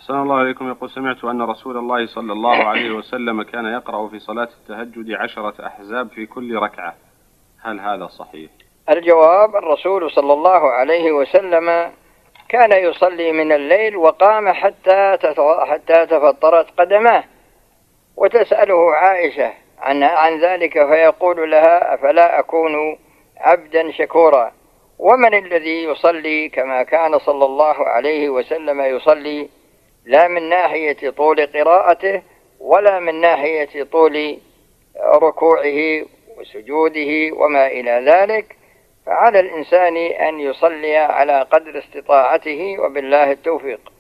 أحسن الله عليكم. يقول سمعت أن رسول الله صلى الله عليه وسلم كان يقرأ في صلاة التهجد 10 أحزاب في كل ركعة، هل هذا صحيح؟ الجواب: الرسول صلى الله عليه وسلم كان يصلي من الليل وقام حتى تفطرت قدماه، وتسأله عائشة عن ذلك فيقول لها: أفلا أكون عبدا شكورا؟ ومن الذي يصلي كما كان صلى الله عليه وسلم يصلي، لا من ناحية طول قراءته ولا من ناحية طول ركوعه وسجوده وما إلى ذلك، فعلى الإنسان أن يصلي على قدر استطاعته، وبالله التوفيق.